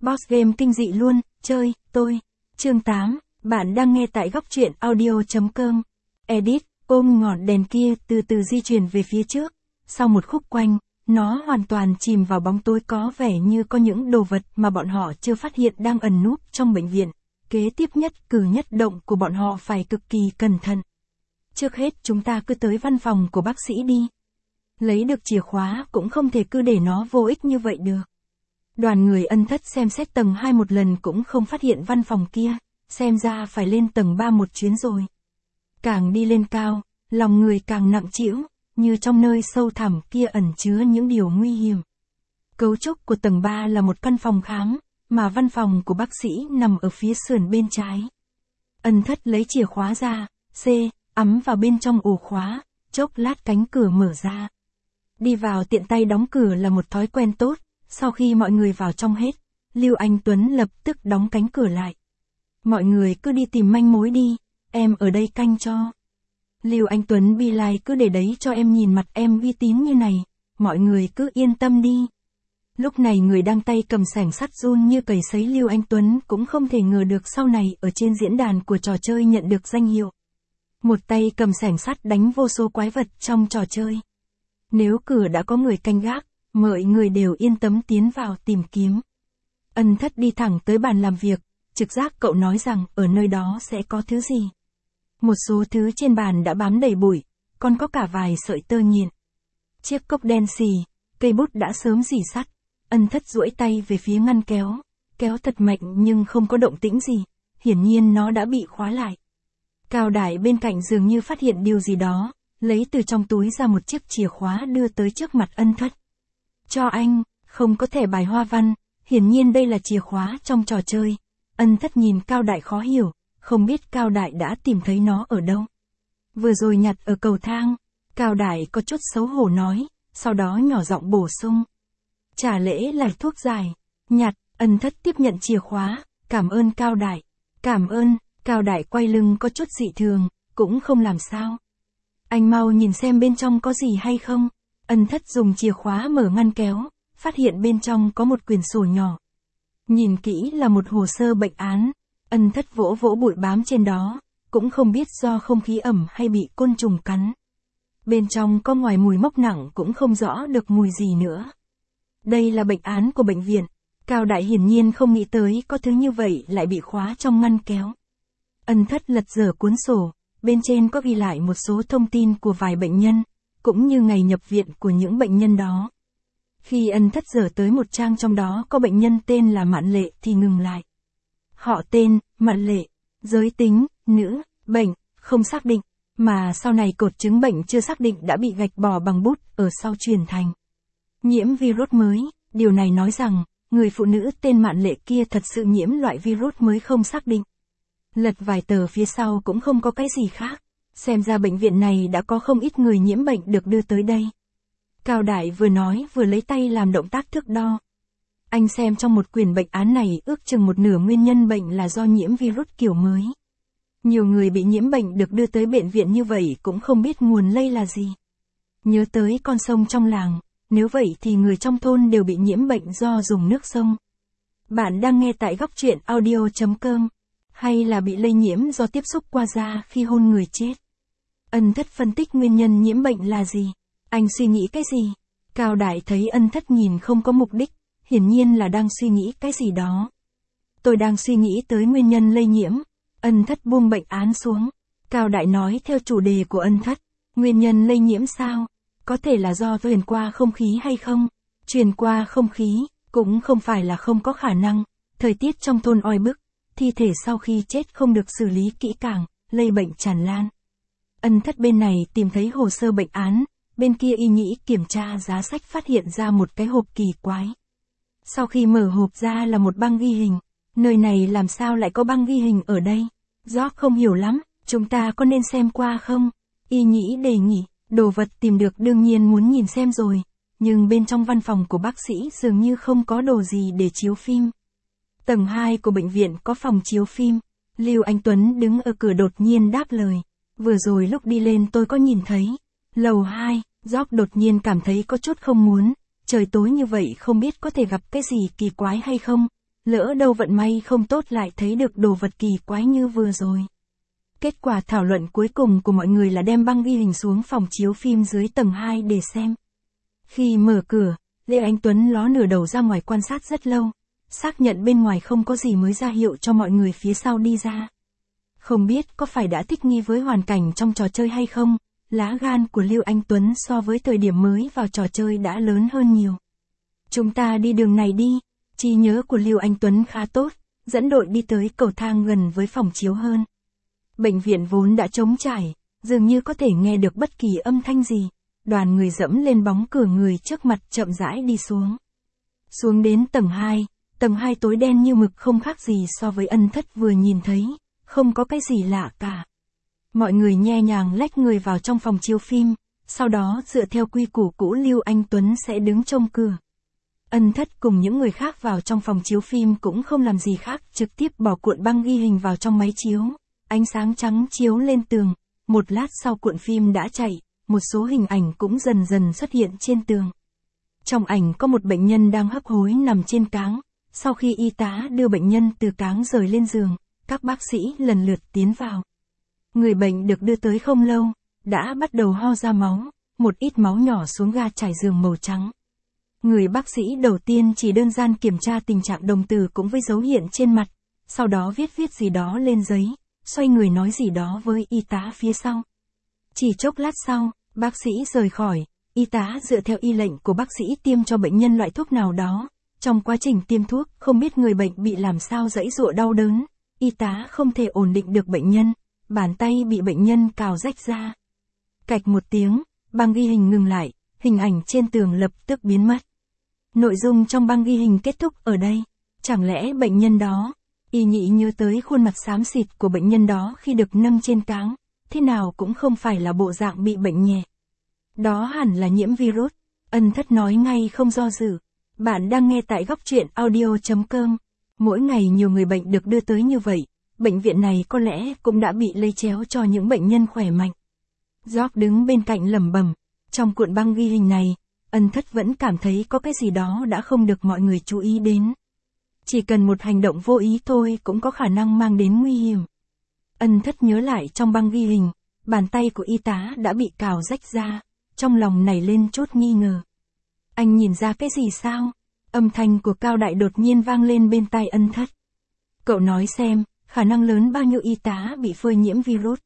Boss game kinh dị luôn, chơi, tôi. Chương 8, bạn đang nghe tại góc truyện audio.com. Edit, ôm ngọn đèn kia từ từ di chuyển về phía trước. Sau một khúc quanh, nó hoàn toàn chìm vào bóng tối, có vẻ như có những đồ vật mà bọn họ chưa phát hiện đang ẩn núp trong bệnh viện. Kế tiếp nhất cử nhất động của bọn họ phải cực kỳ cẩn thận. Trước hết chúng ta cứ tới văn phòng của bác sĩ đi. Lấy được chìa khóa cũng không thể cứ để nó vô ích như vậy được. Đoàn người Ân Thất xem xét tầng 2 một lần cũng không phát hiện văn phòng kia, xem ra phải lên tầng 3 một chuyến rồi. Càng đi lên cao, lòng người càng nặng trĩu, như trong nơi sâu thẳm kia ẩn chứa những điều nguy hiểm. Cấu trúc của tầng 3 là một căn phòng khám, mà văn phòng của bác sĩ nằm ở phía sườn bên trái. Ân Thất lấy chìa khóa ra, ắm vào bên trong ổ khóa, chốc lát cánh cửa mở ra. Đi vào tiện tay đóng cửa là một thói quen tốt. Sau khi mọi người vào trong hết, Lưu Anh Tuấn lập tức đóng cánh cửa lại. Mọi người cứ đi tìm manh mối đi, em ở đây canh cho. Lưu Anh Tuấn bi lai cứ để đấy cho em, nhìn mặt em uy tín như này, mọi người cứ yên tâm đi. Lúc này người đang tay cầm sẻng sắt run như cầy sấy Lưu Anh Tuấn cũng không thể ngờ được sau này ở trên diễn đàn của trò chơi nhận được danh hiệu. Một tay cầm sẻng sắt đánh vô số quái vật trong trò chơi. Nếu cửa đã có người canh gác, mọi người đều yên tâm tiến vào tìm kiếm. Ân Thất đi thẳng tới bàn làm việc, trực giác cậu nói rằng ở nơi đó sẽ có thứ gì. Một số thứ trên bàn đã bám đầy bụi, còn có cả vài sợi tơ nhện. Chiếc cốc đen xì, cây bút đã sớm rỉ sắt. Ân Thất duỗi tay về phía ngăn kéo, kéo thật mạnh nhưng không có động tĩnh gì, hiển nhiên nó đã bị khóa lại. Cao Đại bên cạnh dường như phát hiện điều gì đó, lấy từ trong túi ra một chiếc chìa khóa đưa tới trước mặt Ân Thất. Cho anh, không có thẻ bài hoa văn, hiển nhiên đây là chìa khóa trong trò chơi. Ân Thất nhìn Cao Đại khó hiểu, không biết Cao Đại đã tìm thấy nó ở đâu. Vừa rồi nhặt ở cầu thang, Cao Đại có chút xấu hổ nói, sau đó nhỏ giọng bổ sung. Trả lễ là thuốc giải, nhặt. Ân Thất tiếp nhận chìa khóa, cảm ơn Cao Đại. Cảm ơn. Cao Đại quay lưng có chút dị thường, cũng không làm sao. Anh mau nhìn xem bên trong có gì hay không. Ân Thất dùng chìa khóa mở ngăn kéo, phát hiện bên trong có một quyển sổ nhỏ. Nhìn kỹ là một hồ sơ bệnh án. Ân Thất vỗ vỗ bụi bám trên đó, cũng không biết do không khí ẩm hay bị côn trùng cắn. Bên trong có ngoài mùi mốc nặng cũng không rõ được mùi gì nữa. Đây là bệnh án của bệnh viện. Cao Đại hiển nhiên không nghĩ tới có thứ như vậy lại bị khóa trong ngăn kéo. Ân Thất lật dở cuốn sổ, bên trên có ghi lại một số thông tin của vài bệnh nhân, cũng như ngày nhập viện của những bệnh nhân đó. Khi Ân Thất dở tới một trang trong đó có bệnh nhân tên là Mạn Lệ thì ngừng lại. Họ tên, Mạn Lệ, giới tính, nữ, bệnh, không xác định, mà sau này cột chứng bệnh chưa xác định đã bị gạch bỏ bằng bút ở sau truyền thành. Nhiễm virus mới, điều này nói rằng, người phụ nữ tên Mạn Lệ kia thật sự nhiễm loại virus mới không xác định. Lật vài tờ phía sau cũng không có cái gì khác. Xem ra bệnh viện này đã có không ít người nhiễm bệnh được đưa tới đây. Cao Đại vừa nói vừa lấy tay làm động tác thước đo. Anh xem trong một quyển bệnh án này ước chừng một nửa nguyên nhân bệnh là do nhiễm virus kiểu mới. Nhiều người bị nhiễm bệnh được đưa tới bệnh viện như vậy cũng không biết nguồn lây là gì. Nhớ tới con sông trong làng, nếu vậy thì người trong thôn đều bị nhiễm bệnh do dùng nước sông. Bạn đang nghe tại góc truyện audio.com. Hay là bị lây nhiễm do tiếp xúc qua da khi hôn người chết. Ân Thất phân tích nguyên nhân nhiễm bệnh là gì? Anh suy nghĩ cái gì? Cao Đại thấy Ân Thất nhìn không có mục đích, hiển nhiên là đang suy nghĩ cái gì đó. Tôi đang suy nghĩ tới nguyên nhân lây nhiễm. Ân Thất buông bệnh án xuống. Cao Đại nói theo chủ đề của Ân Thất. Nguyên nhân lây nhiễm sao? Có thể là do truyền qua không khí hay không? Truyền qua không khí, cũng không phải là không có khả năng. Thời tiết trong thôn oi bức. Thi thể sau khi chết không được xử lý kỹ càng, lây bệnh tràn lan. Ân Thất bên này tìm thấy hồ sơ bệnh án, bên kia y nhĩ kiểm tra giá sách phát hiện ra một cái hộp kỳ quái. Sau khi mở hộp ra là một băng ghi hình, nơi này làm sao lại có băng ghi hình ở đây? George không hiểu lắm, chúng ta có nên xem qua không? Y nhĩ đề nghị, đồ vật tìm được đương nhiên muốn nhìn xem rồi, nhưng bên trong văn phòng của bác sĩ dường như không có đồ gì để chiếu phim. Tầng 2 của bệnh viện có phòng chiếu phim. Lưu Anh Tuấn đứng ở cửa đột nhiên đáp lời. Vừa rồi lúc đi lên tôi có nhìn thấy. Lầu 2, George đột nhiên cảm thấy có chút không muốn. Trời tối như vậy không biết có thể gặp cái gì kỳ quái hay không. Lỡ đâu vận may không tốt lại thấy được đồ vật kỳ quái như vừa rồi. Kết quả thảo luận cuối cùng của mọi người là đem băng ghi hình xuống phòng chiếu phim dưới tầng 2 để xem. Khi mở cửa, Lê Anh Tuấn ló nửa đầu ra ngoài quan sát rất lâu, xác nhận bên ngoài không có gì mới ra hiệu cho mọi người phía sau đi ra. Không biết có phải đã thích nghi với hoàn cảnh trong trò chơi hay không, lá gan của Lưu Anh Tuấn so với thời điểm mới vào trò chơi đã lớn hơn nhiều. Chúng ta đi đường này đi, trí nhớ của Lưu Anh Tuấn khá tốt, dẫn đội đi tới cầu thang gần với phòng chiếu hơn. Bệnh viện vốn đã trống trải, dường như có thể nghe được bất kỳ âm thanh gì. Đoàn người dẫm lên bóng cửa người trước mặt chậm rãi đi xuống. Xuống đến tầng 2 tối đen như mực không khác gì so với Ân Thất vừa nhìn thấy, không có cái gì lạ cả. Mọi người nhẹ nhàng lách người vào trong phòng chiếu phim, sau đó dựa theo quy củ cũ Lưu Anh Tuấn sẽ đứng trông cửa. Ân Thất cùng những người khác vào trong phòng chiếu phim cũng không làm gì khác, trực tiếp bỏ cuộn băng ghi hình vào trong máy chiếu, ánh sáng trắng chiếu lên tường, một lát sau cuộn phim đã chạy. Một số hình ảnh cũng dần dần xuất hiện trên tường. Trong ảnh có một bệnh nhân đang hấp hối nằm trên cáng, sau khi y tá đưa bệnh nhân từ cáng rời lên giường, các bác sĩ lần lượt tiến vào. Người bệnh được đưa tới không lâu, đã bắt đầu ho ra máu, một ít máu nhỏ xuống ga trải giường màu trắng. Người bác sĩ đầu tiên chỉ đơn giản kiểm tra tình trạng đồng tử cũng với dấu hiện trên mặt, sau đó viết gì đó lên giấy, xoay người nói gì đó với y tá phía sau. Chỉ chốc lát sau, bác sĩ rời khỏi, y tá dựa theo y lệnh của bác sĩ tiêm cho bệnh nhân loại thuốc nào đó. Trong quá trình tiêm thuốc, không biết người bệnh bị làm sao giãy giụa đau đớn, y tá không thể ổn định được bệnh nhân, bàn tay bị bệnh nhân cào rách ra. Cạch một tiếng, băng ghi hình ngừng lại, hình ảnh trên tường lập tức biến mất. Nội dung trong băng ghi hình kết thúc ở đây. Chẳng lẽ bệnh nhân đó, y nhị nhớ tới khuôn mặt xám xịt của bệnh nhân đó khi được nâng trên cáng. Thế nào cũng không phải là bộ dạng bị bệnh nhẹ. Đó hẳn là nhiễm virus. Ân Thất nói ngay không do dự. Bạn đang nghe tại góc truyện audio.com. Mỗi ngày nhiều người bệnh được đưa tới như vậy, bệnh viện này có lẽ cũng đã bị lây chéo cho những bệnh nhân khỏe mạnh. George đứng bên cạnh lẩm bẩm. Trong cuộn băng ghi hình này, Ân Thất vẫn cảm thấy có cái gì đó đã không được mọi người chú ý đến. Chỉ cần một hành động vô ý thôi cũng có khả năng mang đến nguy hiểm. Ân Thất nhớ lại trong băng ghi hình, bàn tay của y tá đã bị cào rách ra, trong lòng nảy lên chút nghi ngờ. Anh nhìn ra cái gì sao? Âm thanh của Cao Đại đột nhiên vang lên bên tai Ân Thất. Cậu nói xem, khả năng lớn bao nhiêu y tá bị phơi nhiễm virus?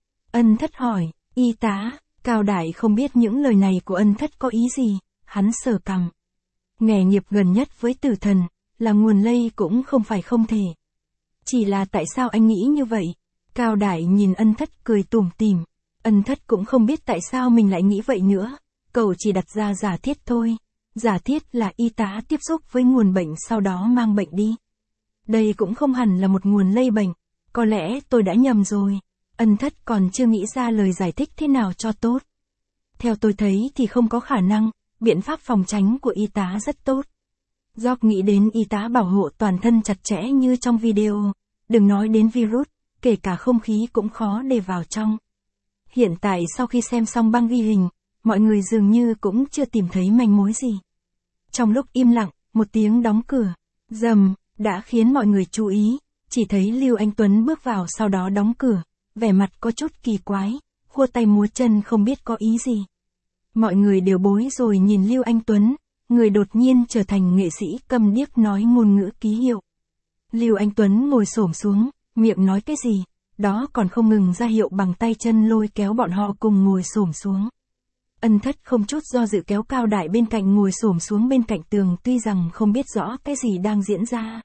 Ân Thất hỏi, y tá, Cao Đại không biết những lời này của Ân Thất có ý gì, hắn sờ cằm. Nghề nghiệp gần nhất với tử thần, là nguồn lây cũng không phải không thể. Chỉ là tại sao anh nghĩ như vậy? Cao Đại nhìn Ân Thất cười tủm tỉm. Ân Thất cũng không biết tại sao mình lại nghĩ vậy nữa. Cậu chỉ đặt ra giả thiết thôi. Giả thiết là y tá tiếp xúc với nguồn bệnh sau đó mang bệnh đi. Đây cũng không hẳn là một nguồn lây bệnh. Có lẽ tôi đã nhầm rồi. Ân Thất còn chưa nghĩ ra lời giải thích thế nào cho tốt. Theo tôi thấy thì không có khả năng. Biện pháp phòng tránh của y tá rất tốt. George nghĩ đến y tá bảo hộ toàn thân chặt chẽ như trong video. Đừng nói đến virus. Kể cả không khí cũng khó để vào trong. Hiện tại sau khi xem xong băng ghi hình, mọi người dường như cũng chưa tìm thấy manh mối gì. Trong lúc im lặng, một tiếng đóng cửa, rầm, đã khiến mọi người chú ý, chỉ thấy Lưu Anh Tuấn bước vào sau đó đóng cửa, vẻ mặt có chút kỳ quái, khua tay múa chân không biết có ý gì. Mọi người đều bối rồi nhìn Lưu Anh Tuấn, người đột nhiên trở thành nghệ sĩ câm điếc nói ngôn ngữ ký hiệu. Lưu Anh Tuấn ngồi xổm xuống, miệng nói cái gì, đó còn không ngừng ra hiệu bằng tay chân lôi kéo bọn họ cùng ngồi xổm xuống. Ân Thất không chút do dự kéo Cao Đại bên cạnh ngồi xổm xuống bên cạnh tường, tuy rằng không biết rõ cái gì đang diễn ra.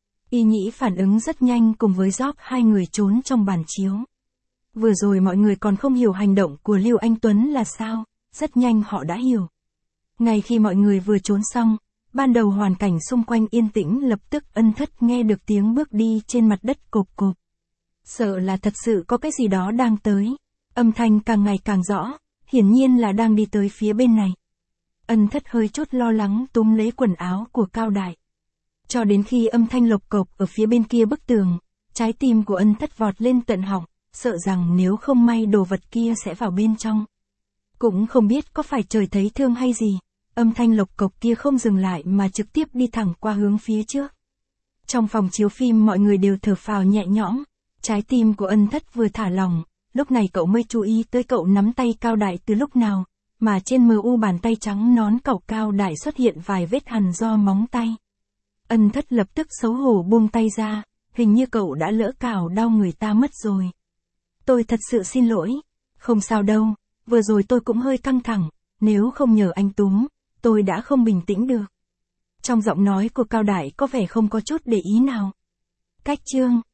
Y Nhĩ phản ứng rất nhanh cùng với George, hai người trốn trong bàn chiếu. Vừa rồi mọi người còn không hiểu hành động của Lưu Anh Tuấn là sao, rất nhanh họ đã hiểu. Ngay khi mọi người vừa trốn xong, ban đầu hoàn cảnh xung quanh yên tĩnh, lập tức Ân Thất nghe được tiếng bước đi trên mặt đất cộp cộp. Sợ là thật sự có cái gì đó đang tới. Âm thanh càng ngày càng rõ, hiển nhiên là đang đi tới phía bên này. Ân Thất hơi chút lo lắng túm lấy quần áo của Cao Đại. Cho đến khi âm thanh lộc cộc ở phía bên kia bức tường, trái tim của Ân Thất vọt lên tận họng, sợ rằng nếu không may đồ vật kia sẽ vào bên trong. Cũng không biết có phải trời thấy thương hay gì, âm thanh lộc cộc kia không dừng lại mà trực tiếp đi thẳng qua hướng phía trước. Trong phòng chiếu phim mọi người đều thở phào nhẹ nhõm, trái tim của Ân Thất vừa thả lỏng, lúc này cậu mới chú ý tới cậu nắm tay Cao Đại từ lúc nào, mà trên mu bàn tay trắng nón cậu Cao Đại xuất hiện vài vết hằn do móng tay. Ân Thất lập tức xấu hổ buông tay ra, hình như cậu đã lỡ cào đau người ta mất rồi. Tôi thật sự xin lỗi. Không sao đâu, vừa rồi tôi cũng hơi căng thẳng, nếu không nhờ anh Túm, tôi đã không bình tĩnh được. Trong giọng nói của Cao Đại có vẻ không có chút để ý nào. Cách chương